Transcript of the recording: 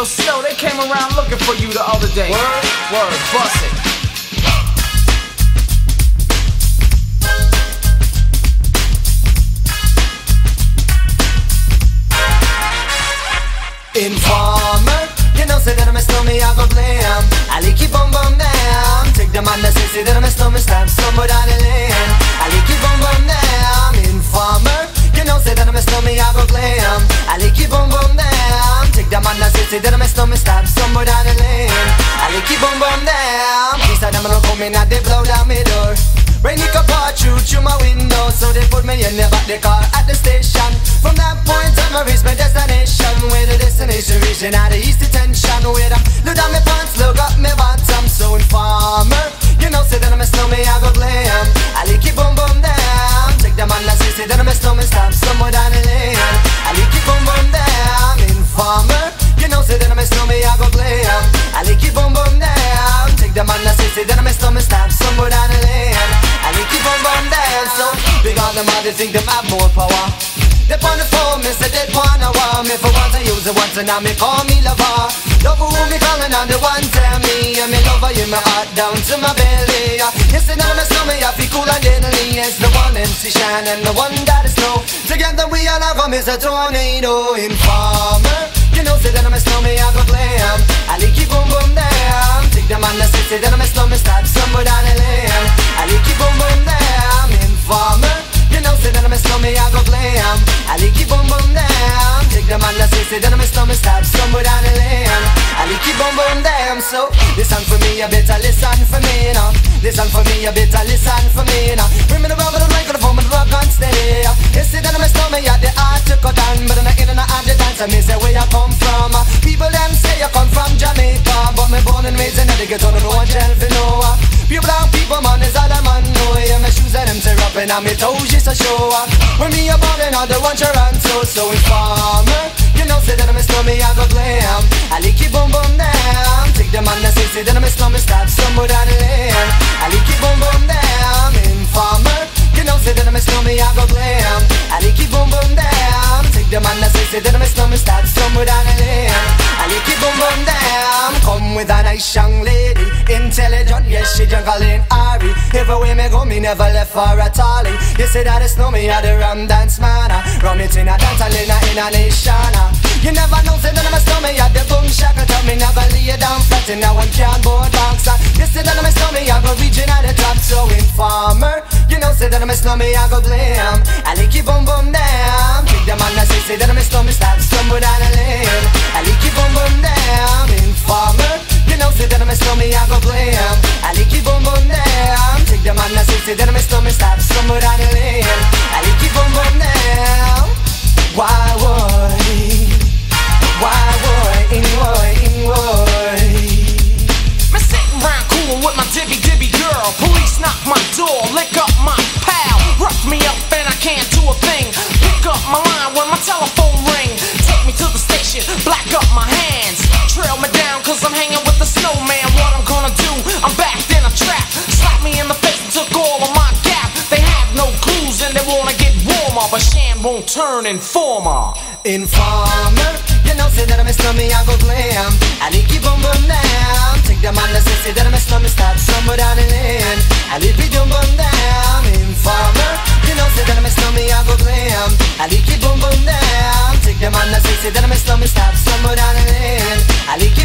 Yo, Snow, they came around looking for you the other day. Word? Word, bust it. Informer, you know say that I'm a snowman, I go blame. I keep on bum down. Take the man that say that I'm a snowman, stab somewhere down the lane. I keep on bum down. Informer, you know say that I'm a snowman, I go blame. I keep on bum down. Take the man that say that I'm a snowman, stab somewhere down the lane. I keep on bum down. These are them gonna come in and they blow down my door. Rain it can pour through my window, so they put me in the back the car at the station. From that point on I reach my destination, where the destination reaching out the east detention. Where I look down my pants, look up my bottom. So informer, you know say that I'm a snowman, I go blame. I keep on bum down. Take the man that say that I'm a snowman, stop somewhere down the lane. I keep on bum down. Informer, you know say that I'm a snowman, I go blame. I keep on bum down. Take the man that say that I'm a snowman, stop somewhere down the lane. And they keep on bum down. So big on them all, they think them have more power. They on the phone, me say they wanna war me. For once I use it once and now me call me lover. Love who me calling on the one tell me. And me lover in my heart down to my belly. You say now me slow me, I feel cool and deadly. It's the one MC Shine and the one that is slow. Together we all have come is a tornado. Informer, you know say that I'm a snowman, I go glam. I keep on bum down. Take the man that say that I'm a snowman, start somewhere down the lane. I keep on bum down. Informer, you know say that I'm a snowman, I go glam. I keep on bum down. Take the man that say that I'm a snowman, start somewhere down the lane. I keep on bum down. So listen for me, you better listen for me now. Listen for me, you better listen for me now. Bring me the rubber, the mic, the phone, the rock and steady. You say that I'm a snowman, yeah, the art to cut down, but I'm not in and out the dance. I me say where you come from. People them say you come from Jamaica, but me born and raised in the ghetto, no one tell for no. Pure brown people, man, is all a man know. Yeah, my shoes and them tear up and my toes just a show. When me a ballin' on the one Toronto, so informer, you know say that I'm a snowman, I go glam. I keep on bum down. Take the man that say that I'm a snowman, start somewhere down the lane. I keep on bum down. Informer, you know say that I'm a snowman, I go glam. I keep on bum down. Take the man that say that I'm a snowman, start somewhere down the lane. I keep on bum down. Come with a nice young lady, intelligent, yes she juggling Ari. Everywhere me go, me never left for a tally. You say that it's no me at the rum dance man. Rum it in a dance and in a nation. You never know, say that I'm a snowman, at the boom shack. Tell me never lay down flat in a one cardboard box. You say that I'm a snowman, I go reaching at the top. So informer, you know say that I'm a snowman, I go blame. I keep on bum down. Take the man that say that I'm a snowman, start somewhere down the lane. I keep on bum down. Informer, you know say that I'm a snowman, I go blame. I keep on bum down. Take the man that say that I'm a snowman, start somewhere down the lane. I keep on bum down. Why would Me sitting round coolin' with my dibby girl. Police knock my door, lick up my pal. Rough me up and I can't do a thing. Pick up my line when my telephone ring. Take me to the station, black up my hands. Trail me down cause I'm hanging with the snowman. What I'm gonna do, I'm backed in a trap. Slap me in the face and took all of my gap. They have no clues and they wanna get warmer, but Shan won't turn informer. Informer, you know say that I'm a snowman, I go glam. I keep on bum down. Take the man that say that I'm a snowman, start somewhere down the lane. I keep on bum down. Informer, you know say that I'm a snowman, I go glam. I keep on bum down. Take the man that say that I'm a snowman, start somewhere down the lane. I